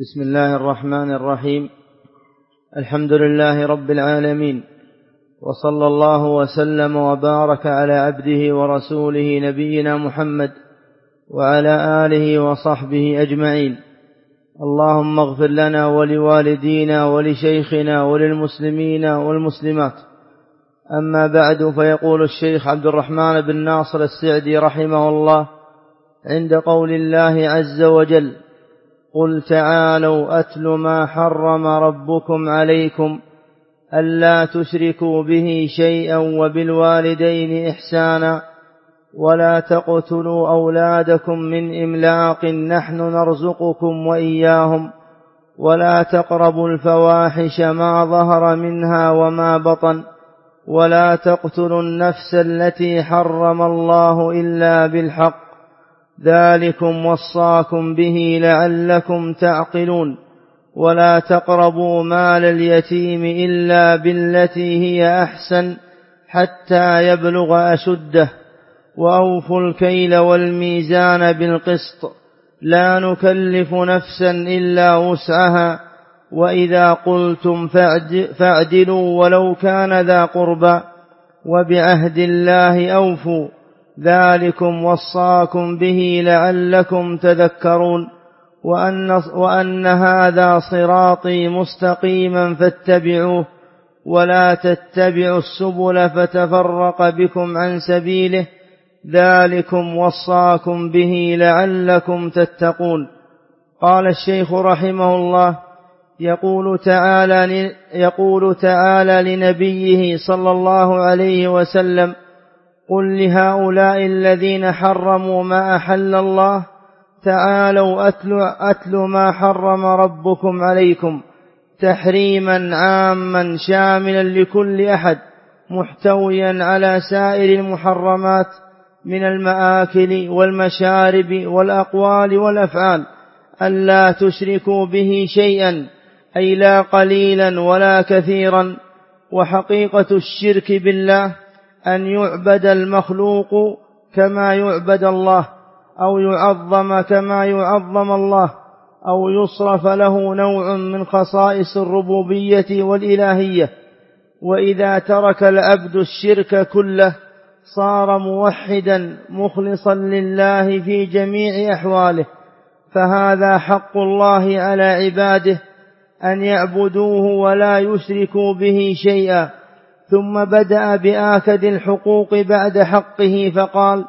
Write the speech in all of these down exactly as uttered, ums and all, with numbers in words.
بسم الله الرحمن الرحيم. الحمد لله رب العالمين، وصلى الله وسلم وبارك على عبده ورسوله نبينا محمد وعلى آله وصحبه أجمعين. اللهم اغفر لنا ولوالدينا ولشيخنا وللمسلمين والمسلمات. أما بعد، فيقول الشيخ عبد الرحمن بن ناصر السعدي رحمه الله عند قول الله عز وجل: قل تعالوا أتل ما حرم ربكم عليكم ألا تشركوا به شيئا وبالوالدين إحسانا ولا تقتلوا أولادكم من إملاق نحن نرزقكم وإياهم ولا تقربوا الفواحش ما ظهر منها وما بطن ولا تقتلوا النفس التي حرم الله إلا بالحق ذلكم وصاكم به لعلكم تعقلون ولا تقربوا مال اليتيم إلا بالتي هي أحسن حتى يبلغ أشده وأوفوا الكيل والميزان بالقسط لا نكلف نفسا إلا وسعها وإذا قلتم فاعدلوا ولو كان ذا قربى وبعهد الله أوفوا ذلكم وصاكم به لعلكم تذكرون وأن, وأن هذا صراطي مستقيما فاتبعوه ولا تتبعوا السبل فتفرق بكم عن سبيله ذلكم وصاكم به لعلكم تتقون. قال الشيخ رحمه الله: يقول تعالى, يقول تعالى لنبيه صلى الله عليه وسلم: قل لهؤلاء الذين حرموا ما أحل الله تعالوا أتلوا أتل ما حرم ربكم عليكم، تحريما عاما شاملا لكل أحد محتويا على سائر المحرمات من المآكل والمشارب والأقوال والأفعال، ألا تشركوا به شيئا أي لا قليلا ولا كثيرا. وحقيقة الشرك بالله أن يعبد المخلوق كما يعبد الله أو يعظم كما يعظم الله أو يصرف له نوع من خصائص الربوبية والإلهية. وإذا ترك العبد الشرك كله صار موحدا مخلصا لله في جميع أحواله، فهذا حق الله على عباده أن يعبدوه ولا يشركوا به شيئا. ثم بدأ بآكد الحقوق بعد حقه فقال: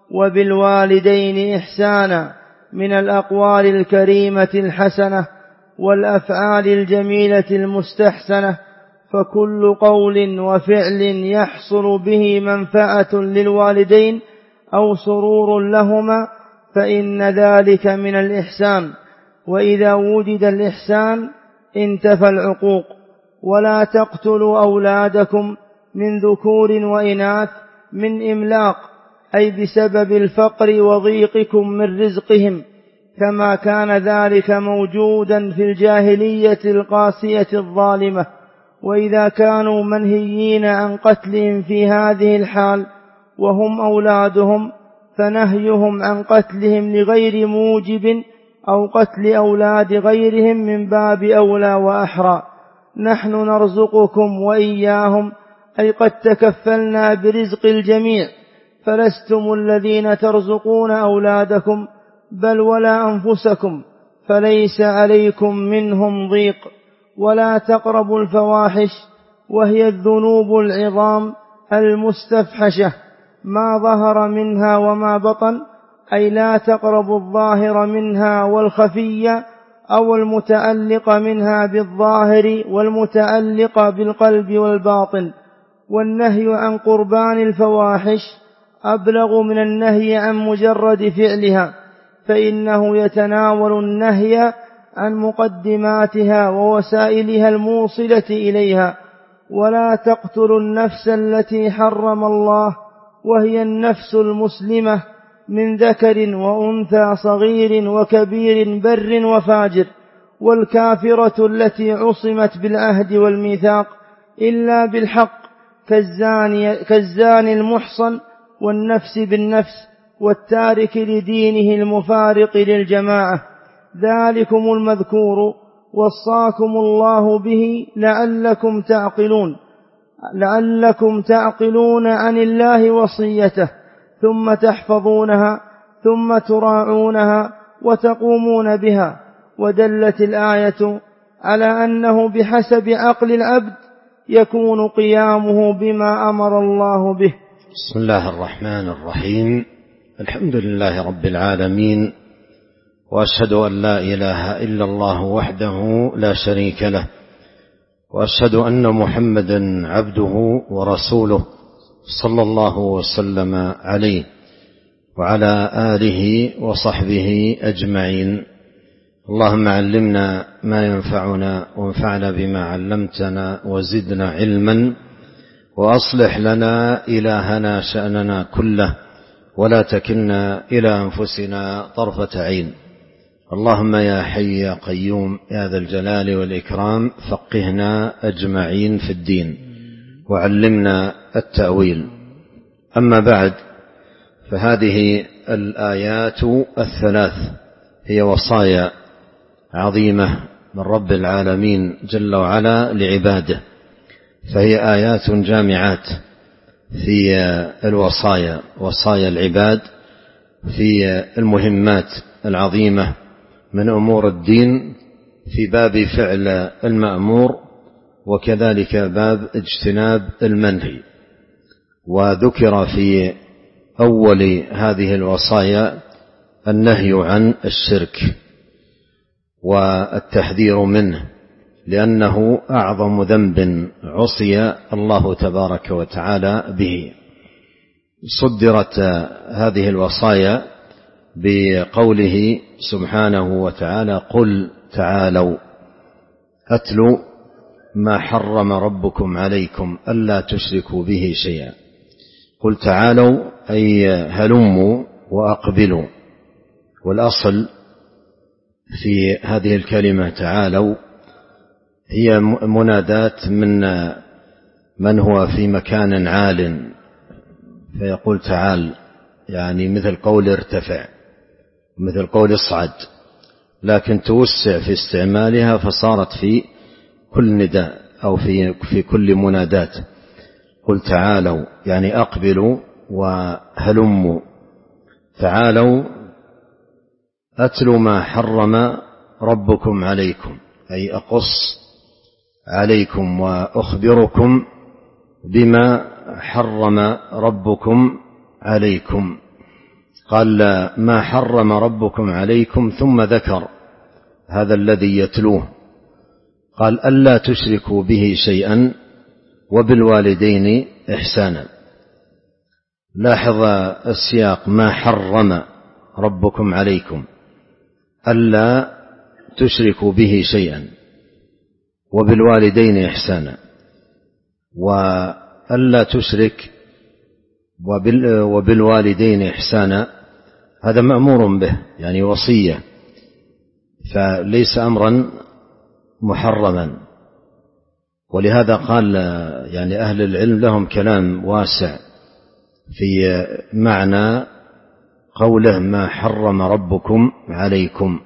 وبالوالدين إحسانا، من الأقوال الكريمة الحسنة والأفعال الجميلة المستحسنة، فكل قول وفعل يحصل به منفعة للوالدين أو سرور لهما فإن ذلك من الإحسان، وإذا وجد الإحسان انتفى العقوق. ولا تقتلوا أولادكم من ذكور وإناث من إملاق، أي بسبب الفقر وضيقكم من رزقهم، كما كان ذلك موجودا في الجاهلية القاسية الظالمة. وإذا كانوا منهيين عن قتلهم في هذه الحال وهم أولادهم، فنهيهم عن قتلهم لغير موجب أو قتل أولاد غيرهم من باب أولى وأحرى. نحن نرزقكم وإياهم، أي قد تكفلنا برزق الجميع، فلستم الذين ترزقون أولادكم بل ولا أنفسكم، فليس عليكم منهم ضيق. ولا تقربوا الفواحش، وهي الذنوب العظام المستفحشة، ما ظهر منها وما بطن، أي لا تقربوا الظاهر منها والخفي أو المتعلق منها بالظاهر والمتعلق بالقلب والباطن. والنهي عن قربان الفواحش أبلغ من النهي عن مجرد فعلها، فإنه يتناول النهي عن مقدماتها ووسائلها الموصلة إليها. ولا تقتلوا النفس التي حرم الله، وهي النفس المسلمة من ذكر وأنثى صغير وكبير بر وفاجر، والكافرة التي عصمت بالعهد والميثاق إلا بالحق، كالزاني, كالزاني المحصن والنفس بالنفس والتارك لدينه المفارق للجماعة. ذلكم المذكور وصاكم الله به لعلكم تعقلون لعلكم تعقلون عن الله وصيته ثم تحفظونها ثم تراعونها وتقومون بها. ودلت الآية على أنه بحسب عقل العبد يكون قيامه بما أمر الله به. بسم الله الرحمن الرحيم. الحمد لله رب العالمين، وأشهد أن لا إله إلا الله وحده لا شريك له، وأشهد أن محمدا عبده ورسوله صلى الله وسلم عليه وعلى آله وصحبه أجمعين. اللهم علمنا ما ينفعنا وانفعنا بما علمتنا وزدنا علما، وأصلح لنا إلهنا شأننا كله ولا تكلنا إلى أنفسنا طرفة عين. اللهم يا حي يا قيوم يا ذا الجلال والإكرام فقهنا أجمعين في الدين وعلمنا التأويل. أما بعد، فهذه الآيات الثلاث هي وصايا عظيمة من رب العالمين جل وعلا لعباده، فهي آيات جامعات في الوصايا، وصايا العباد في المهمات العظيمة من أمور الدين، في باب فعل المأمور وكذلك باب اجتناب المنهي. وذكر في أول هذه الوصايا النهي عن الشرك والتحذير منه، لأنه أعظم ذنب عصي الله تبارك وتعالى به. صدرت هذه الوصايا بقوله سبحانه وتعالى: قل تعالوا أتل ما حرم ربكم عليكم ألا تشركوا به شيئا. قل تعالوا أي هلموا وأقبلوا، والأصل في هذه الكلمة تعالوا هي منادات من من هو في مكان عال، فيقول تعال، يعني مثل قول ارتفع، مثل قول اصعد، لكن توسع في استعمالها فصارت في كل نداء أو في في كل منادات. قل تعالوا يعني أقبلوا وهلموا. تعالوا أتل ما حرم ربكم عليكم، أي أقص عليكم وأخبركم بما حرم ربكم عليكم. قال ما حرم ربكم عليكم، ثم ذكر هذا الذي يتلوه، قال ألا تشركوا به شيئا وبالوالدين إحسانا. لاحظ السياق: ما حرم ربكم عليكم ألا تشركوا به شيئا وبالوالدين إحسانا. وألا تشرك وبالوالدين إحسانا هذا مأمور به، يعني وصية، فليس أمرا محرما. ولهذا قال يعني أهل العلم لهم كلام واسع في معنى قوله ما حرم ربكم عليكم.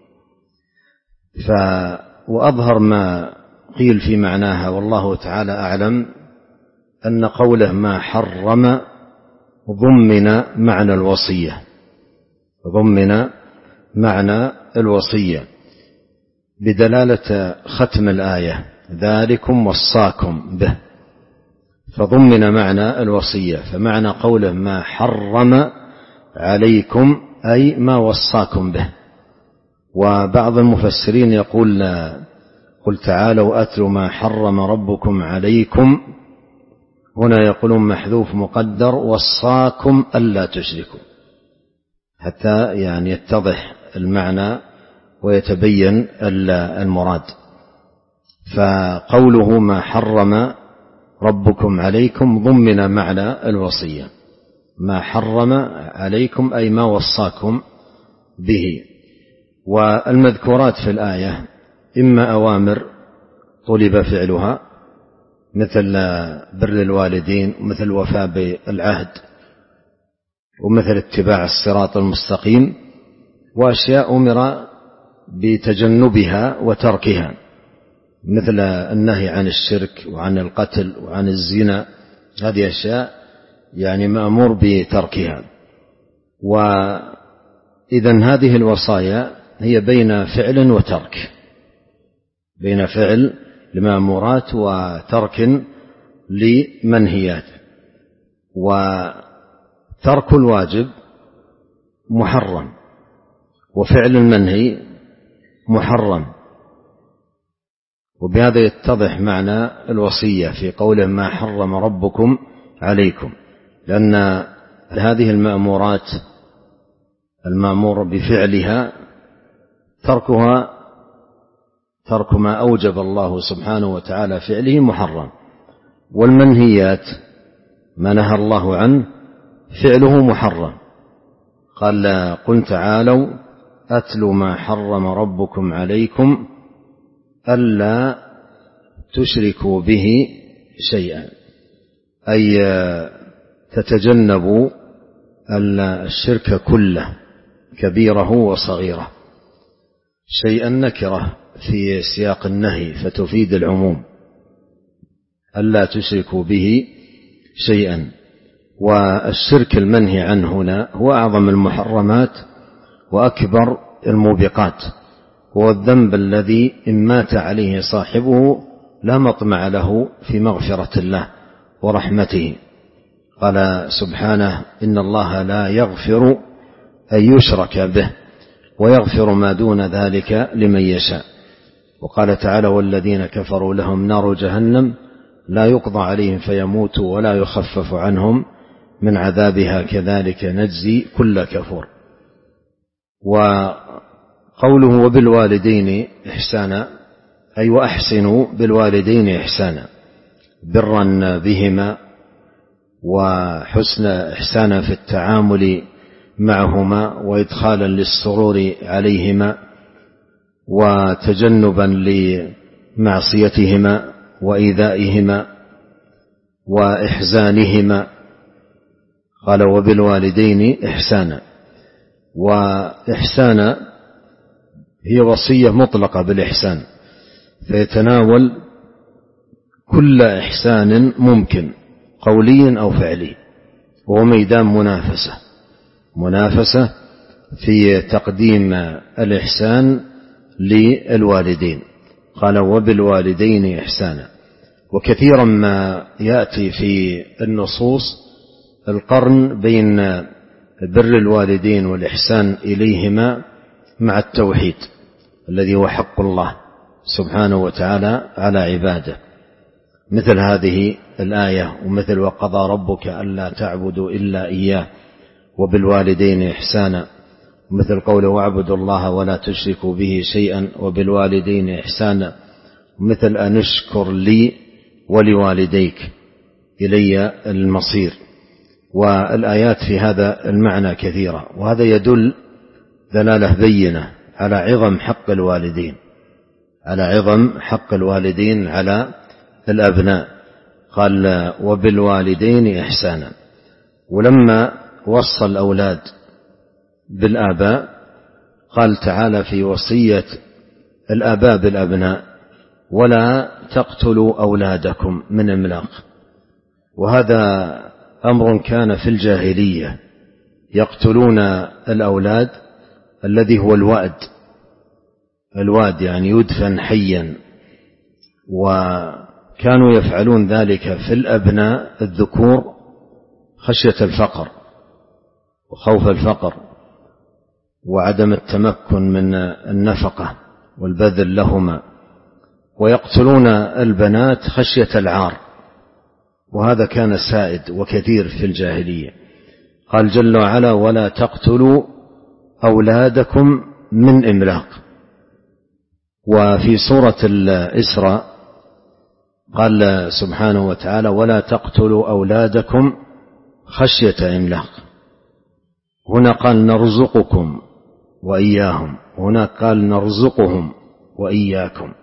ف وأظهر ما قيل في معناها والله تعالى أعلم أن قوله ما حرم ضمن معنى الوصية، ضمن معنى الوصية بدلالة ختم الآية: ذلكم وصاكم به، فضمن معنى الوصية. فمعنى قوله ما حرم عليكم أي ما وصاكم به. وبعض المفسرين يقول قل تعالوا أتل ما حرم ربكم عليكم، هنا يقولون محذوف مقدر وصاكم ألا تشركوا، حتى يعني يتضح المعنى ويتبين المراد. فقوله ما حرم ربكم عليكم ضمن معنى الوصية، ما حرم عليكم أي ما وصاكم به. والمذكورات في الآية إما أوامر طلب فعلها مثل بر الوالدين ومثل الوفاء بالعهد ومثل اتباع الصراط المستقيم، وأشياء أمر بتجنبها وتركها، مثل النهي عن الشرك وعن القتل وعن الزنا، هذه أشياء يعني مأمور بتركها. وإذن هذه الوصايا هي بين فعل وترك، بين فعل لمأمورات وترك لمنهيات. وترك الواجب محرم، وفعل المنهي محرم. وبهذا يتضح معنى الوصية في قوله ما حرم ربكم عليكم، لأن هذه المأمورات المأمور بفعلها تركها ترك ما أوجب الله سبحانه وتعالى فعله محرم، والمنهيات ما نهى الله عنه فعله محرم. قال قل تعالوا أتل ما حرم ربكم عليكم ألا تشركوا به شيئا، أي تتجنبوا الشرك كله كبيره وصغيره. شيئا نكرة في سياق النهي فتفيد العموم، ألا تشركوا به شيئا. والشرك المنهي عنه هنا هو أعظم المحرمات وأكبر الموبقات، هو الذنب الذي إن مات عليه صاحبه لا مطمع له في مغفرة الله ورحمته. قال سبحانه إن الله لا يغفر أن يشرك به ويغفر ما دون ذلك لمن يشاء. وقال تعالى والذين كفروا لهم نار جهنم لا يقضى عليهم فيموتوا ولا يخفف عنهم من عذابها كذلك نجزي كل كفور. وقوله وبالوالدين إحسانا أي وأحسنوا بالوالدين إحسانا، برا بهما وحسن إحسانا في التعامل معهما وإدخالا للسرور عليهما وتجنبا لمعصيتهما وإيذائهما وإحزانهما. قال وبالوالدين إحسانا، وإحسانا هي وصية مطلقة بالإحسان، فيتناول كل إحسان ممكن قولي أو فعلي، وهو ميدان منافسة منافسة في تقديم الإحسان للوالدين. قال وبالوالدين إحسانا. وكثيرا ما يأتي في النصوص القرن بين بر الوالدين والإحسان إليهما مع التوحيد الذي هو حق الله سبحانه وتعالى على عباده، مثل هذه الآية ومثل وقضى ربك ألا تعبدوا إلا إياه وبالوالدين إحسانا، مثل قوله واعبدوا الله ولا تشركوا به شيئا وبالوالدين إحسانا، مثل أن اشكر لي ولوالديك إلي المصير. والآيات في هذا المعنى كثيرة، وهذا يدل دلالة بينة على عظم حق الوالدين على عظم حق الوالدين على الأبناء. قال وبالوالدين إحسانا. ولما وصى الأولاد بالآباء قال تعالى في وصية الآباء بالأبناء ولا تقتلوا أولادكم من إملاق. وهذا أمر كان في الجاهلية، يقتلون الأولاد الذي هو الوأد الواد يعني يدفن حيا، وكانوا يفعلون ذلك في الأبناء الذكور خشية الفقر وخوف الفقر وعدم التمكن من النفقة والبذل لهما، ويقتلون البنات خشية العار، وهذا كان سائد وكثير في الجاهلية. قال جل وعلا ولا تقتلوا أولادكم من إملاق. وفي سورة الإسراء قال سبحانه وتعالى ولا تقتلوا أولادكم خشية إملاق. هنا قال نرزقكم وإياهم، هنا قال نرزقهم وإياكم.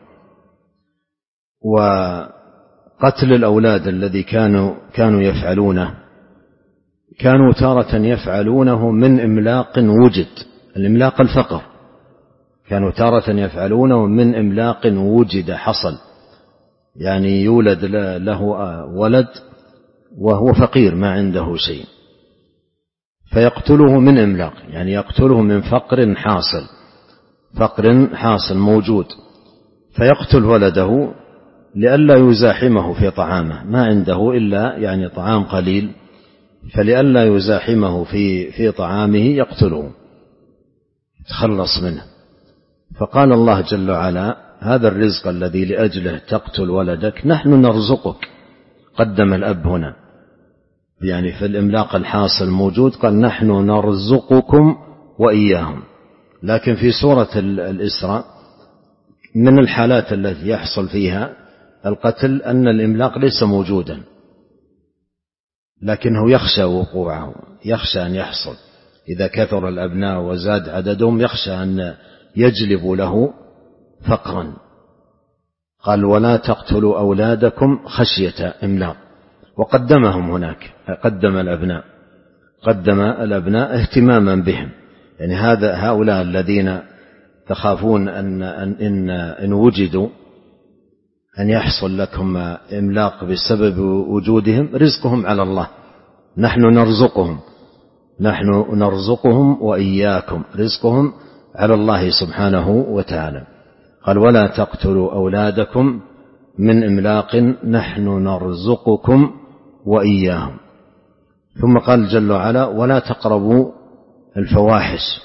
وقتل الأولاد الذي كانوا كانوا يفعلونه كانوا تارة يفعلونه من إملاق وجد، الإملاق الفقر، كانوا تارة يفعلونه من إملاق وجد حصل، يعني يولد له ولد وهو فقير ما عنده شيء فيقتله من إملاق، يعني يقتله من فقر حاصل، فقر حاصل موجود، فيقتل ولده لئلا يزاحمه في طعامه، ما عنده إلا يعني طعام قليل، فلئلا يزاحمه في في طعامه يقتله تخلص منه. فقال الله جل وعلا: هذا الرزق الذي لأجله تقتل ولدك نحن نرزقك. قدم الأب هنا، يعني في الإملاق الحاصل موجود، قال نحن نرزقكم وإياهم. لكن في سورة الإسراء من الحالات التي يحصل فيها القتل أن الإملاق ليس موجودا، لكنه يخشى وقوعه، يخشى أن يحصل إذا كثر الأبناء وزاد عددهم، يخشى أن يجلب له فقرا. قال: ولا تقتلوا أولادكم خشية إملاق، وقدمهم هناك، قدم الأبناء، قدم الأبناء اهتماما بهم، يعني هذا هؤلاء الذين تخافون أن إن, إن وجدوا أن يحصل لكم إملاق بسبب وجودهم، رزقهم على الله، نحن نرزقهم، نحن نرزقهم وإياكم، رزقهم على الله سبحانه وتعالى. قال: ولا تقتلوا أولادكم من إملاق نحن نرزقكم وإياهم. ثم قال جل وعلا: ولا تقربوا الفواحش.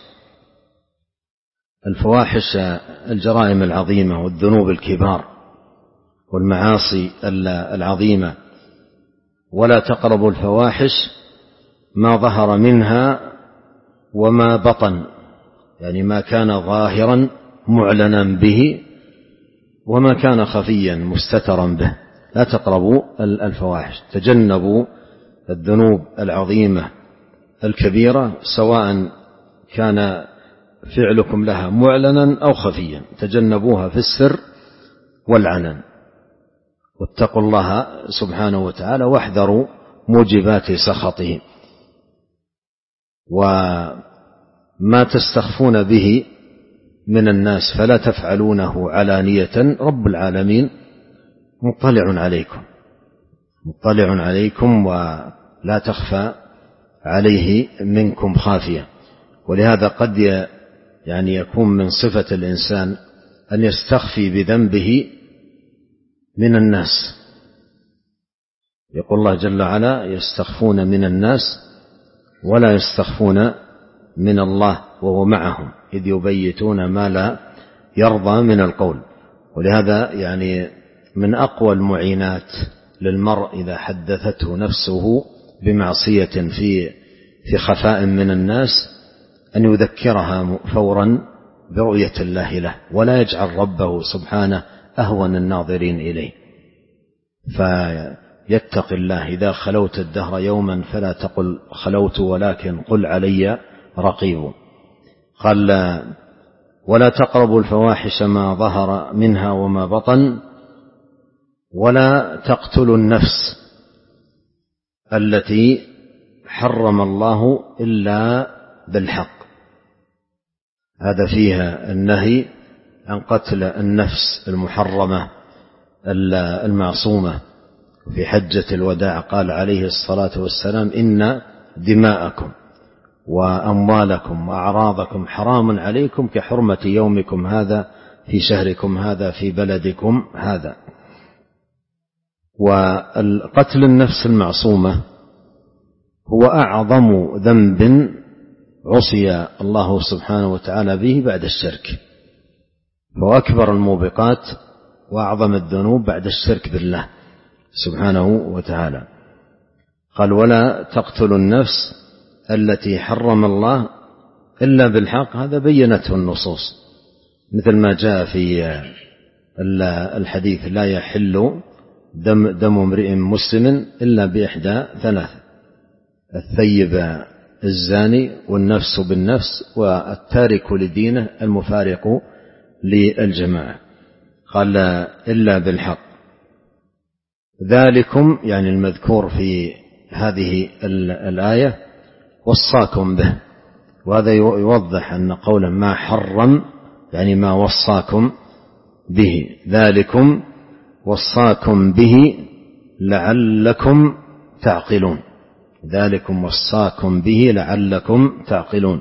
الفواحش الجرائم العظيمة والذنوب الكبار والمعاصي العظيمة. ولا تقربوا الفواحش ما ظهر منها وما بطن، يعني ما كان ظاهرا معلنا به وما كان خفيا مستترا به. لا تقربوا الفواحش، تجنبوا الذنوب العظيمة الكبيرة سواء كان فعلكم لها معلنا أو خفيا، تجنبوها في السر والعلن، واتقوا الله سبحانه وتعالى واحذروا موجبات سخطه. وما تستخفون به من الناس فلا تفعلونه علانية، رب العالمين مطلع عليكم، مطلع عليكم ولا تخفى عليه منكم خافية. ولهذا قد يعني يكون من صفة الإنسان أن يستخفي بذنبه من الناس. يقول الله جل وعلا: يستخفون من الناس ولا يستخفون من الله وهو معهم إذ يبيتون ما لا يرضى من القول. ولهذا يعني من أقوى المعينات للمرء إذا حدثته نفسه بمعصية في في خفاء من الناس أن يذكرها فورا برؤية الله له، ولا يجعل ربه سبحانه أهون الناظرين إليه، فيتق الله. إذا خلوت الدهر يوما فلا تقل خلوت ولكن قل علي رقيب. قال: ولا تقربوا الفواحش ما ظهر منها وما بطن ولا تقتلوا النفس التي حرم الله إلا بالحق. هذا فيها النهي عن قتل النفس المحرمة المعصومة. في حجة الوداع قال عليه الصلاة والسلام: إن دماءكم وأموالكم وأعراضكم حرام عليكم كحرمة يومكم هذا في شهركم هذا في بلدكم هذا. والقتل النفس المعصومة هو أعظم ذنب عصي الله سبحانه وتعالى به بعد الشرك، فهو أكبر الموبقات وأعظم الذنوب بعد الشرك بالله سبحانه وتعالى. قال: ولا تقتلوا النفس التي حرم الله إلا بالحق. هذا بينته النصوص، مثل ما جاء في الحديث: لا يحل دم, دم امرئ مسلم إلا بإحدى ثلاث: الثيب الزاني والنفس بالنفس والتارك لدينه المفارق للجماعة. قال: إلا بالحق. ذلكم يعني المذكور في هذه الآية وصاكم به. وهذا يوضح أن قولا ما حرم يعني ما وصاكم به، ذلكم وصاكم به لعلكم تعقلون، ذلكم وصاكم به لعلكم تعقلون.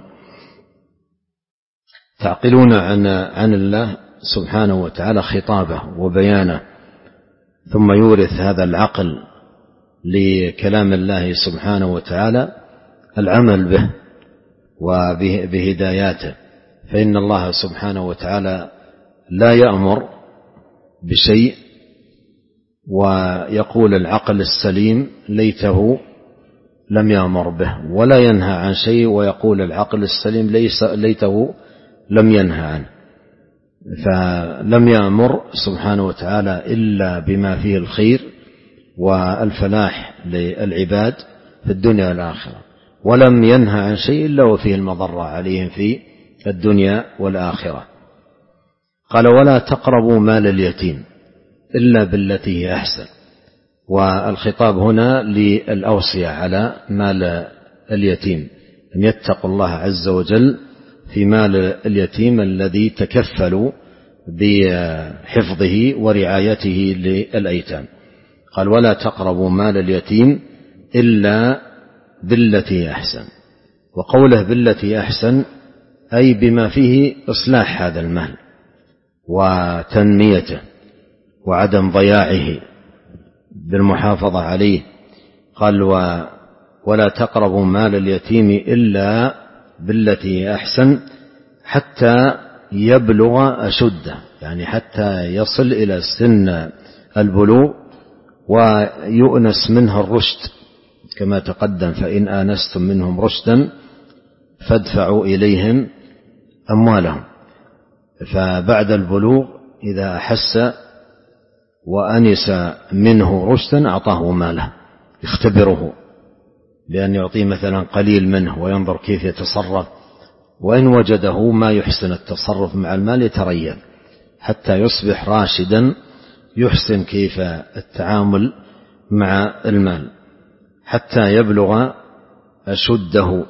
تعقلون عن عن الله سبحانه وتعالى خطابه وبيانه، ثم يورث هذا العقل لكلام الله سبحانه وتعالى العمل به وبهداياته. فإن الله سبحانه وتعالى لا يأمر بشيء ويقول العقل السليم ليته لم يأمر به، ولا ينهى عن شيء ويقول العقل السليم ليس ليته لم ينهى عنه. فلم يأمر سبحانه وتعالى إلا بما فيه الخير والفلاح للعباد في الدنيا والآخرة، ولم ينهى عن شيء إلا وفيه المضرة عليهم في الدنيا والآخرة. قال ولا تقربوا مال اليتيم إلا بالتي هي أحسن، والخطاب هنا للأوصية على مال اليتيم أن يتقوا الله عز وجل في مال اليتيم الذي تكفلوا بحفظه ورعايته للأيتام. قال ولا تقربوا مال اليتيم إلا بالتي أحسن، وقوله بالتي أحسن أي بما فيه إصلاح هذا المال وتنميته وعدم ضياعه بالمحافظة عليه. قال ولا تقربوا مال اليتيم إلا بالتي أحسن حتى يبلغ أشده، يعني حتى يصل إلى سن البلوغ ويؤنس منه الرشد كما تقدم، فإن آنستم منهم رشدا فادفعوا إليهم أموالهم. فبعد البلوغ إذا أحس وأنس منه رشدا أعطاه ماله يختبره، بأن يعطيه مثلا قليل منه وينظر كيف يتصرف، وإن وجده ما يحسن التصرف مع المال يتريث حتى يصبح راشدا يحسن كيف التعامل مع المال حتى يبلغ أشده.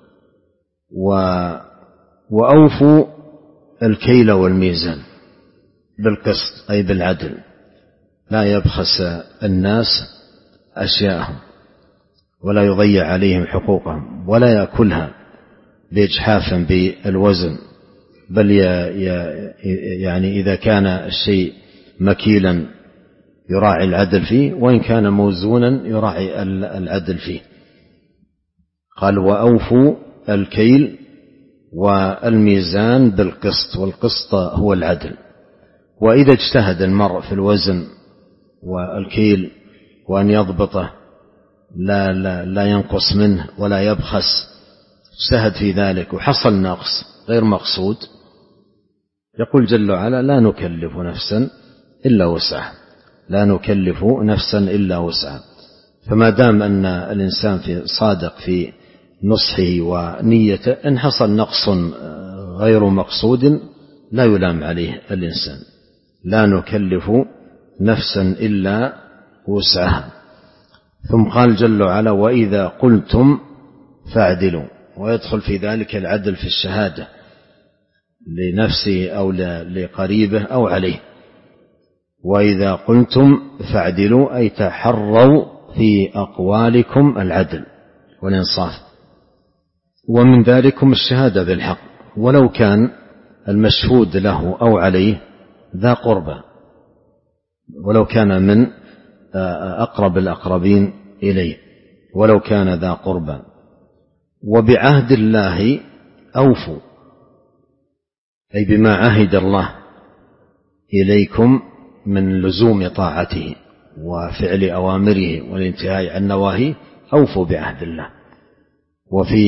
وأوفوا الكيل والميزان بالقسط أي بالعدل، لا يبخس الناس أشياءهم ولا يضيع عليهم حقوقهم ولا يأكلها بإجحاف بالوزن، بل يعني إذا كان الشيء مكيلا يراعي العدل فيه، وإن كان موزونا يراعي العدل فيه. قال وأوفوا الكيل والميزان بالقسط، والقسط هو العدل. وإذا اجتهد المرء في الوزن والكيل وأن يضبطه لا, لا, لا ينقص منه ولا يبخس، اجتهد في ذلك وحصل نقص غير مقصود، يقول جل وعلا لا نكلف نفسا إلا وسعها، لا نكلف نفسا إلا وسعها. فما دام أن الإنسان في صادق في نصحه ونيته، إن حصل نقص غير مقصود لا يلام عليه الإنسان. لا نكلف نفسا إلا وسعها. ثم قال جل وعلا وإذا قلتم فاعدلوا، ويدخل في ذلك العدل في الشهادة لنفسه أو لقريبه أو عليه. وإذا قلتم فاعدلوا أي تحروا في أقوالكم العدل والإنصاف، ومن ذلكم الشهادة بالحق ولو كان المشهود له أو عليه ذا قربى، ولو كان من أقرب الأقربين إليه، ولو كان ذا قربى. وبعهد الله أوفوا أي بما عهد الله إليكم من لزوم طاعته وفعل أوامره والانتهاء عن نواهيه، أوفوا بعهد الله. وفي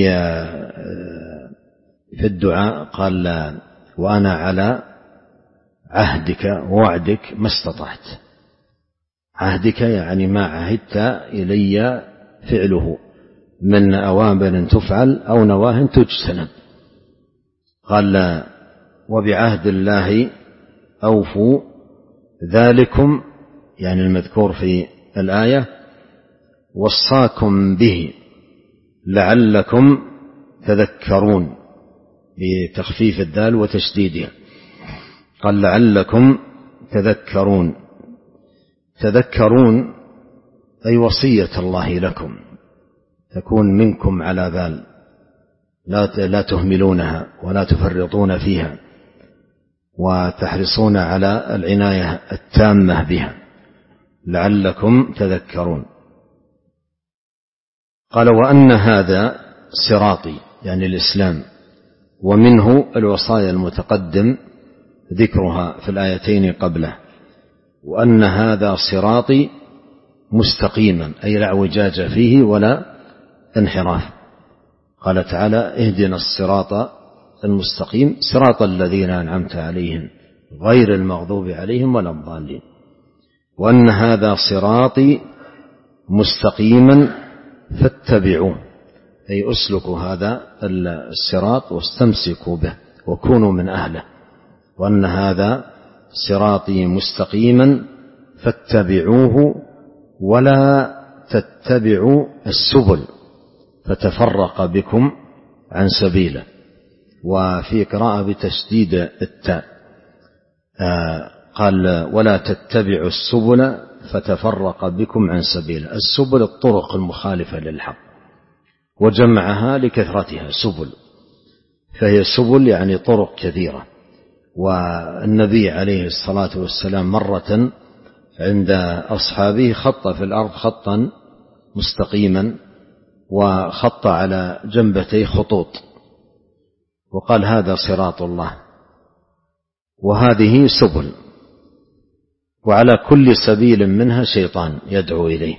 في الدعاء قال وأنا على عهدك ووعدك ما استطعت. عهدك يعني ما عهدت إلي فعله من أوامر تفعل أو نواه تجتنب. قال وبعهد الله أوفوا ذلكم يعني المذكور في الآية وصاكم به لعلكم تذكرون بتخفيف الدال وتشديدها. قال لعلكم تذكرون. تذكرون أي وصية الله لكم تكون منكم على بال، لا تهملونها ولا تفرطون فيها، وتحرصون على العناية التامة بها، لعلكم تذكرون. قال وأن هذا صراطي، يعني الإسلام، ومنه الوصايا المتقدم ذكرها في الآيتين قبله، وأن هذا صراطي مستقيما، أي لا اعوجاج فيه ولا انحراف. قال تعالى اهدنا الصراط المستقيم صراط الذين أنعمت عليهم غير المغضوب عليهم ولا الضالين. وأن هذا صراطي مستقيما فاتبعوه، أي أسلكوا هذا الصراط واستمسكوا به وكونوا من أهله. وأن هذا صراطي مستقيما فاتبعوه ولا تتبعوا السبل فتفرق بكم عن سبيله. وفي قراءة بتشديد التاء قال ولا تتبعوا السبل فتفرق بكم عن سبيله. السبل الطرق المخالفة للحق، وجمعها لكثرتها سبل، فهي سبل يعني طرق كثيرة. والنبي عليه الصلاة والسلام مرة عند أصحابه خط في الأرض خطا مستقيما وخط على جنبتي خطوط وقال هذا صراط الله وهذه سبل، وعلى كل سبيل منها شيطان يدعو إليه.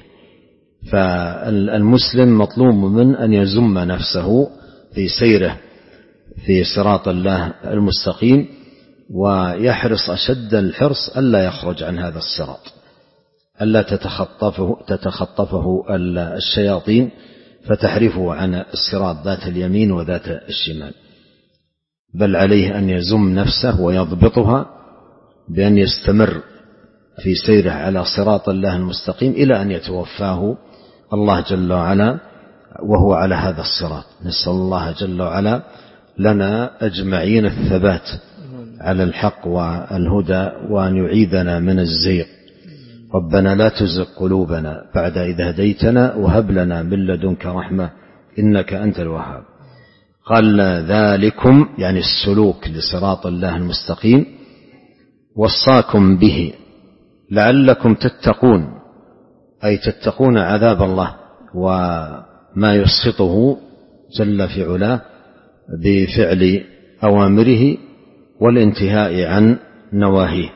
فالمسلم مطلوب من أن يزم نفسه في سيره في صراط الله المستقيم، ويحرص أشد الحرص ألا يخرج عن هذا الصراط، ألا تتخطفه, تتخطفه الشياطين فتحرفه عن الصراط ذات اليمين وذات الشمال، بل عليه أن يزم نفسه ويضبطها بأن يستمر في سيره على صراط الله المستقيم إلى أن يتوفاه الله جل وعلا وهو على هذا الصراط. نسأل الله جل وعلا لنا أجمعين الثبات على الحق والهدى، وأن يعيذنا من الزيغ. ربنا لا تزغ قلوبنا بعد إذ هديتنا وهب لنا من لدنك رحمة إنك أنت الوهاب. قال ذلكم يعني السلوك لصراط الله المستقيم وصاكم به لعلكم تتقون، أي تتقون عذاب الله وما يسخطه جل في علاه بفعل أوامره والانتهاء عن نواهيه.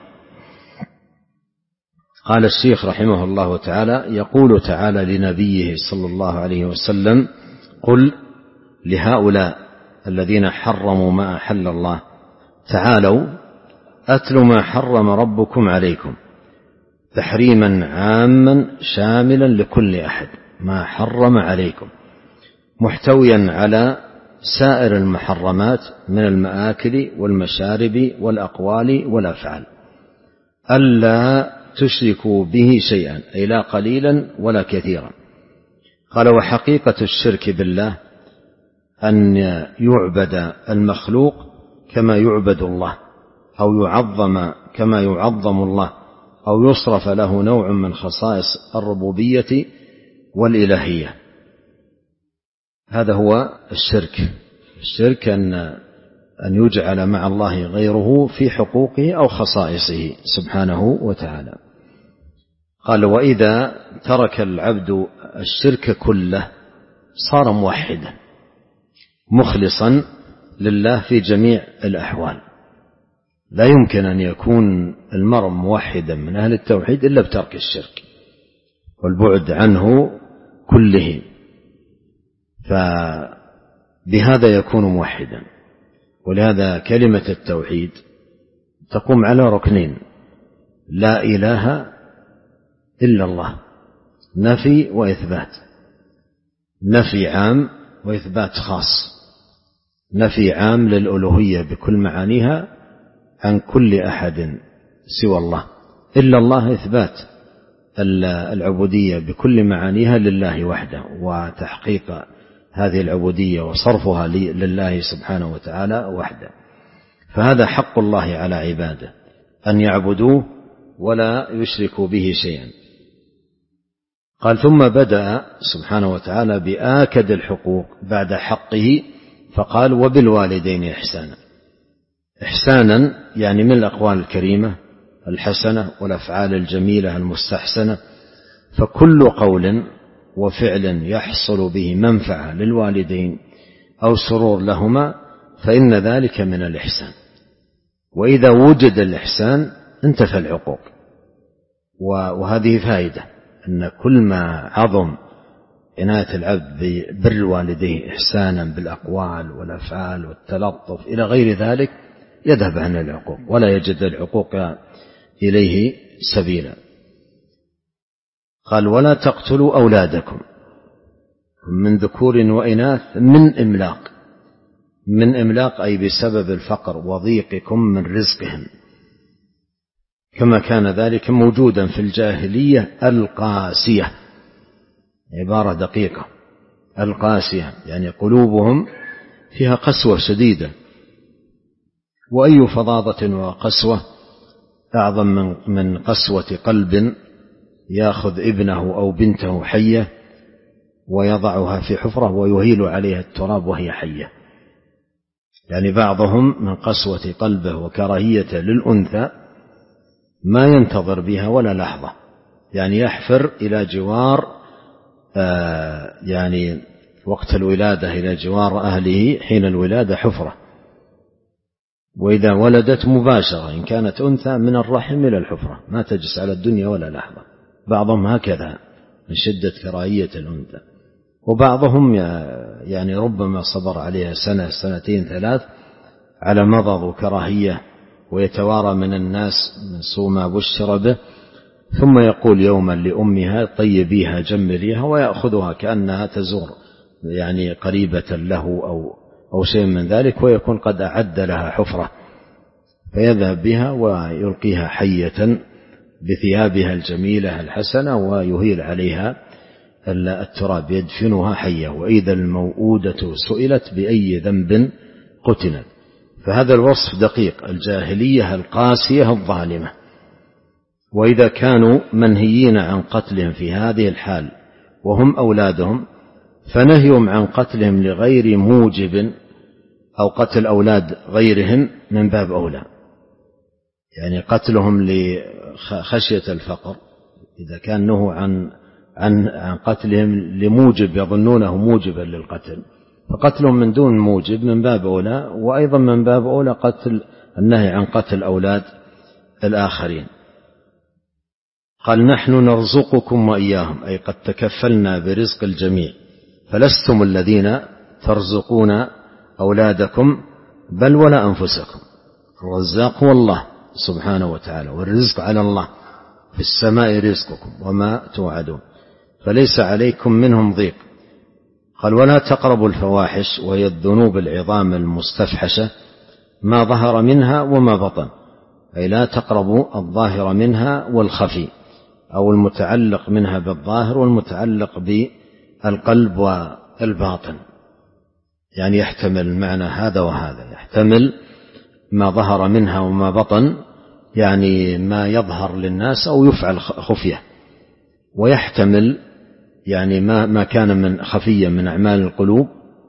قال الشيخ رحمه الله تعالى يقول تعالى لنبيه صلى الله عليه وسلم قل لهؤلاء الذين حرموا ما أحل الله تعالوا أتل ما حرم ربكم عليكم، تحريما عاما شاملا لكل أحد، ما حرم عليكم، محتويا على سائر المحرمات من المآكل والمشارب والأقوال والأفعال، ألا تشركوا به شيئا، أي لا قليلا ولا كثيرا. قال وحقيقة الشرك بالله أن يعبد المخلوق كما يعبد الله، أو يعظم كما يعظم الله، أو يصرف له نوع من خصائص الربوبية والإلهية. هذا هو الشرك. الشرك أن أن يجعل مع الله غيره في حقوقه أو خصائصه سبحانه وتعالى. قال وإذا ترك العبد الشرك كله صار موحدا مخلصا لله في جميع الأحوال. لا يمكن أن يكون المرء موحدا من أهل التوحيد إلا بترك الشرك والبعد عنه كله، فبهذا يكون موحدا. ولهذا كلمة التوحيد تقوم على ركنين: لا إله إلا الله، نفي وإثبات، نفي عام وإثبات خاص. نفي عام للألوهية بكل معانيها عن كل أحد سوى الله، إلا الله إثبات العبودية بكل معانيها لله وحده، وتحقيق هذه العبودية وصرفها لله سبحانه وتعالى وحده. فهذا حق الله على عباده أن يعبدوه ولا يشركوا به شيئا. قال ثم بدأ سبحانه وتعالى بآكد الحقوق بعد حقه فقال وبالوالدين إحسانا. إحسانا يعني من الأقوال الكريمة الحسنة والأفعال الجميلة المستحسنة، فكل قول وفعل يحصل به منفعة للوالدين أو سرور لهما فإن ذلك من الإحسان. وإذا وجد الإحسان انتفى العقوق. وهذه فائدة أن كل ما عظم عناية العبد ببر والديه إحسانا بالأقوال والأفعال والتلطف إلى غير ذلك يذهب عن العقوق ولا يجد العقوق إليه سبيلا. قال ولا تقتلوا أولادكم من ذكور وإناث من إملاق. من إملاق أي بسبب الفقر وضيقكم من رزقهم، كما كان ذلك موجودا في الجاهلية القاسية. عبارة دقيقة، القاسية يعني قلوبهم فيها قسوة شديدة. وأي فظاظة وقسوة أعظم من قسوة قلب يأخذ ابنه أو بنته حية ويضعها في حفرة ويهيل عليها التراب وهي حية. يعني بعضهم من قسوة قلبه وكراهيته للأنثى ما ينتظر بها ولا لحظة، يعني يحفر إلى جوار آه يعني وقت الولادة إلى جوار أهله حين الولادة حفرة، وإذا ولدت مباشرة إن كانت أنثى من الرحم إلى الحفرة ما تجلس على الدنيا ولا لحظة. بعضهم هكذا من شدة كراهية الأنثى، وبعضهم يعني ربما صبر عليها سنة سنتين ثلاث على مضض وكراهية ويتوارى من الناس من سوء ما بشر به، ثم يقول يوما لأمها طيبيها جمليها ويأخذها كأنها تزور يعني قريبة له أو, أو شيء من ذلك، ويكون قد أعد لها حفرة فيذهب بها ويلقيها حية بثيابها الجميلة الحسنة ويهيل عليها التراب يدفنها حية. وإذا الموءودة سئلت بأي ذنب قتلت. فهذا الوصف دقيق، الجاهلية القاسية الظالمة. وإذا كانوا منهيين عن قتلهم في هذه الحال وهم أولادهم فنهيهم عن قتلهم لغير موجب أو قتل أولاد غيرهم من باب أولى. يعني قتلهم لخشية الفقر إذا كان نهوا عن عن عن قتلهم لموجب يظنونه موجبا للقتل، فقتلهم من دون موجب من باب أولى. وأيضا من باب أولى قتل النهي عن قتل أولاد الآخرين. قال نحن نرزقكم وإياهم، أي قد تكفلنا برزق الجميع، فلستم الذين ترزقون أولادكم بل ولا أنفسكم. الرزاق هو الله سبحانه وتعالى، والرزق على الله، في السماء رزقكم وما توعدون، فليس عليكم منهم ضيق. قال ولا تقربوا الفواحش وهي الذنوب العظام المستفحشة ما ظهر منها وما بطن، أي لا تقربوا الظاهر منها والخفي، أو المتعلق منها بالظاهر والمتعلق بالقلب والباطن. يعني يحتمل معنى هذا وهذا، يحتمل ما ظهر منها وما بطن يعني ما يظهر للناس أو يفعل خفية، ويحتمل يعني ما ما كان من خفيا من أعمال القلوب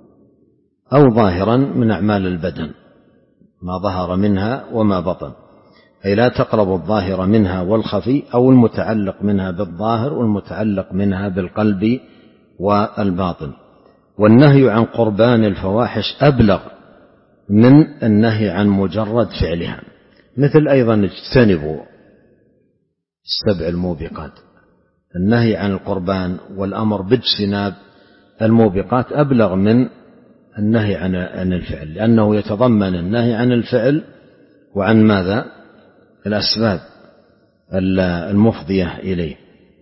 أو ظاهرا من أعمال البدن، ما ظهر منها وما بطن، أي لا تقرب الظاهر منها والخفي، أو المتعلق منها بالظاهر والمتعلق منها بالقلب والباطن. والنهي عن قربان الفواحش أبلغ من النهي عن مجرد فعلها، مثل أيضا اجتنبوا السبع الموبقات. النهي عن القربان والأمر باجتناب الموبقات أبلغ من النهي عن الفعل، لأنه يتضمن النهي عن الفعل وعن ماذا؟ الأسباب المفضية إليه،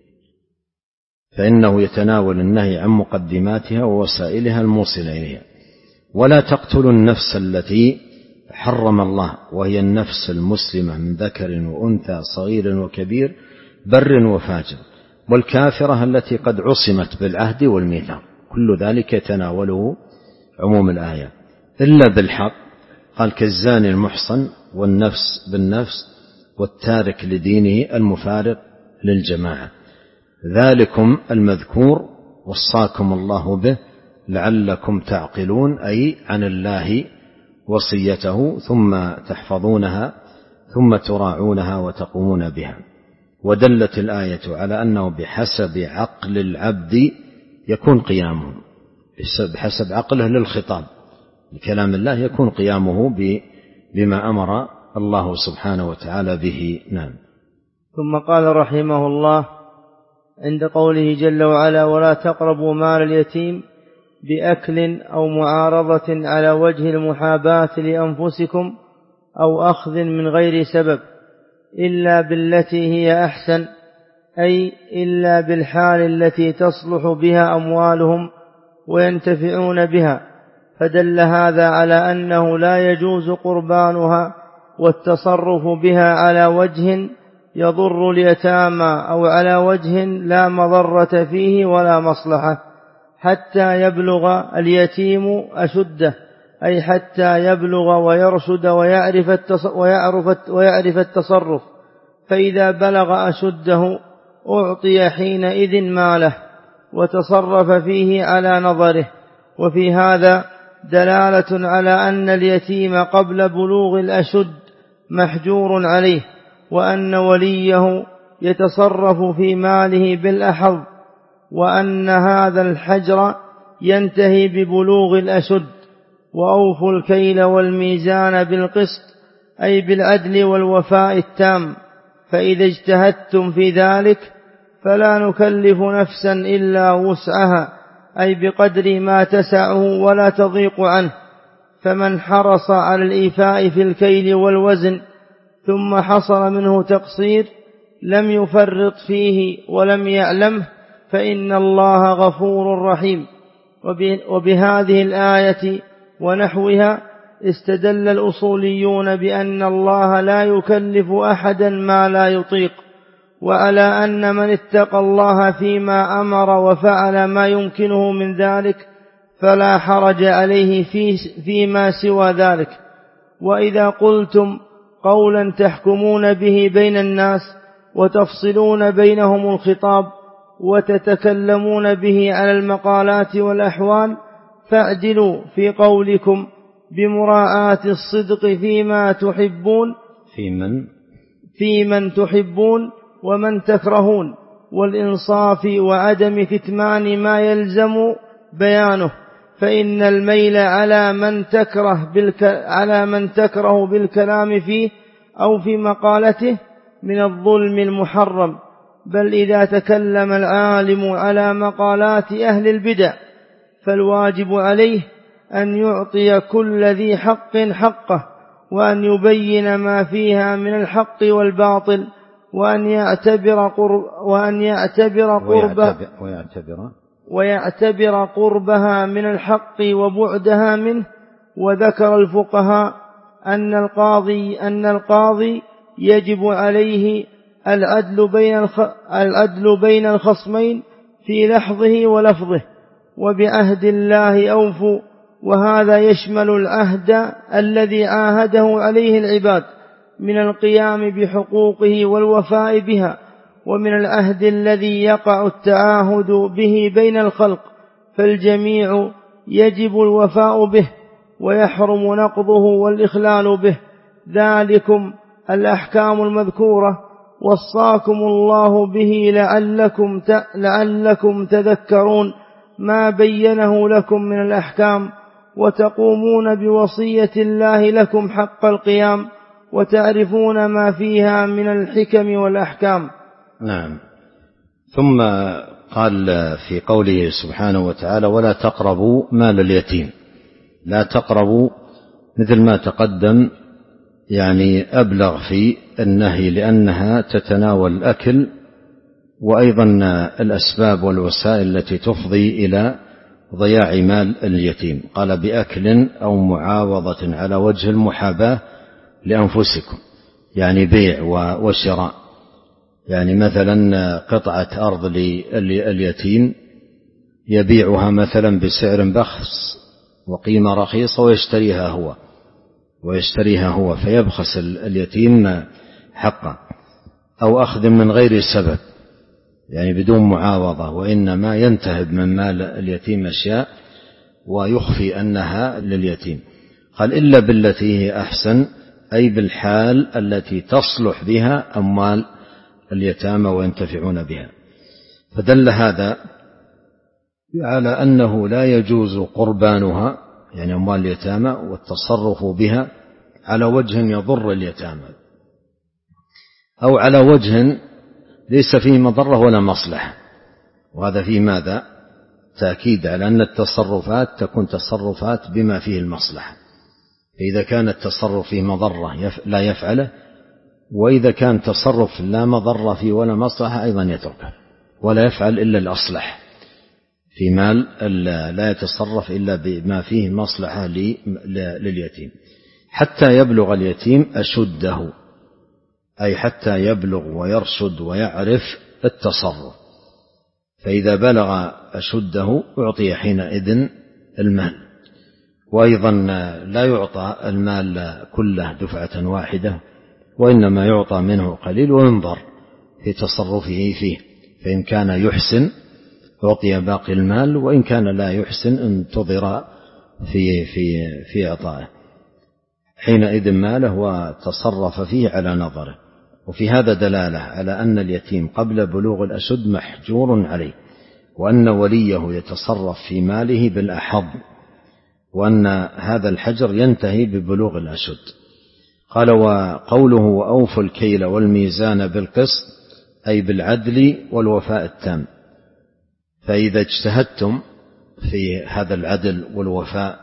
فإنه يتناول النهي عن مقدماتها ووسائلها الموصلة إليها. ولا تقتلوا النفس التي حرم الله وهي النفس المسلمة من ذكر وأنثى صغير وكبير بر وفاجر، والكافرة التي قد عصمت بالعهد والميثاق. كل ذلك يتناوله عموم الآية إلا بالحق قال كالزاني المحصن والنفس بالنفس والتارك لدينه المفارق للجماعة. ذلكم المذكور وصاكم الله به لعلكم تعقلون، أي عن الله وصيته ثم تحفظونها ثم تراعونها وتقومون بها. ودلت الآية على أنه بحسب عقل العبد يكون قيامه، بحسب عقله للخطاب بكلام الله يكون قيامه بما أمر الله سبحانه وتعالى به. نعم. ثم قال رحمه الله عند قوله جل وعلا ولا تقربوا مال اليتيم بأكل أو معارضة على وجه المحاباة لأنفسكم أو أخذ من غير سبب إلا بالتي هي أحسن، أي إلا بالحال التي تصلح بها أموالهم وينتفعون بها. فدل هذا على أنه لا يجوز قربانها والتصرف بها على وجه يضر اليتامى أو على وجه لا مضرة فيه ولا مصلحة حتى يبلغ اليتيم أشده، أي حتى يبلغ ويرشد ويعرف ويعرف التصرف، فإذا بلغ أشده أعطي حينئذ ماله وتصرف فيه على نظره. وفي هذا دلالة على أن اليتيم قبل بلوغ الأشد محجور عليه، وأن وليه يتصرف في ماله بالأحظ، وأن هذا الحجر ينتهي ببلوغ الأشد. وأوفوا الكيل والميزان بالقسط، أي بالعدل والوفاء التام، فإذا اجتهدتم في ذلك فلا نكلف نفسا إلا وسعها، أي بقدر ما تسعه ولا تضيق عنه. فمن حرص على الإيفاء في الكيل والوزن ثم حصل منه تقصير لم يفرط فيه ولم يعلمه فإن الله غفور رحيم. وبهذه الآية ونحوها استدل الأصوليون بأن الله لا يكلف أحدا ما لا يطيق، وعلى أن من اتقى الله فيما أمر وفعل ما يمكنه من ذلك فلا حرج عليه في فيما سوى ذلك. وإذا قلتم قولا تحكمون به بين الناس وتفصلون بينهم الخطاب وتتكلمون به على المقالات والأحوال فاعدلوا في قولكم بمراعاة الصدق فيما تحبون في من في من تحبون ومن تكرهون، والإنصاف وعدم كتمان ما يلزم بيانه، فإن الميل على من تكره بالك على من تكره بالكلام فيه أو في مقالته من الظلم المحرم. بل إذا تكلم العالم على مقالات أهل البدع فالواجب عليه أن يعطي كل ذي حق حقه، وأن يبين ما فيها من الحق والباطل، وأن يعتبر قرب وأن يعتبر قربه ويعتبر ويعتبر قربها من الحق وبعدها منه. وذكر الفقهاء أن القاضي أن القاضي يجب عليه العدل بين العدل بين الخصمين في لحظه ولفظه، وبعهد الله أوفوا، وهذا يشمل العهد الذي عاهده عليه العباد من القيام بحقوقه والوفاء بها، ومن العهد الذي يقع التعاهد به بين الخلق، فالجميع يجب الوفاء به ويحرم نقضه والإخلال به. ذلكم الأحكام المذكورة وصاكم الله به لعلكم لعلكم تذكرون ما بينه لكم من الأحكام، وتقومون بوصية الله لكم حق القيام، وتعرفون ما فيها من الحكم والأحكام. نعم. ثم قال في قوله سبحانه وتعالى ولا تقربوا مال اليتيم، لا تقربوا مثل ما تقدم يعني أبلغ في النهي، لأنها تتناول الأكل وأيضا الأسباب والوسائل التي تفضي إلى ضياع مال اليتيم. قال بأكل أو معاوضة على وجه المحاباة لأنفسكم، يعني بيع وشراء، يعني مثلا قطعة أرض لليتيم يبيعها مثلا بسعر بخس وقيمة رخيصة ويشتريها هو، ويشتريها هو فيبخس اليتيم حقه، أو أخذ من غير سبب يعني بدون معاوضة، وإنما ينتهب من مال اليتيم أشياء ويخفي أنها لليتيم. قال إلا بالتي هي أحسن، أي بالحال التي تصلح بها أموال اليتامى وينتفعون بها. فدل هذا على أنه لا يجوز قربانها يعني أموال اليتامى والتصرف بها على وجه يضر اليتامى، أو على وجه ليس فيه مضرة ولا مصلحة. وهذا فيه ماذا؟ تأكيد على أن التصرفات تكون تصرفات بما فيه المصلحة. فإذا كان التصرف فيه مضرة لا يفعله، وإذا كان تصرف لا مضرة فيه ولا مصلحة أيضا يتركه، ولا يفعل إلا الأصلح. في مال لا يتصرف إلا بما فيه مصلحة لليتيم حتى يبلغ اليتيم أشده، أي حتى يبلغ ويرشد ويعرف التصرف. فإذا بلغ أشده أعطي حينئذ المال. وأيضا لا يعطى المال كله دفعة واحدة، وإنما يعطى منه قليل وينظر في تصرفه فيه، فإن كان يحسن أعطي باقي المال، وإن كان لا يحسن انتظر في في في إعطائه حينئذ ماله وتصرف فيه على نظره. وفي هذا دلالة على أن اليتيم قبل بلوغ الأشد محجور عليه، وأن وليه يتصرف في ماله بالأحظ، وأن هذا الحجر ينتهي ببلوغ الأشد. قال وقوله وأوفوا الكيل والميزان بالقسط، أي بالعدل والوفاء التام. فإذا اجتهدتم في هذا العدل والوفاء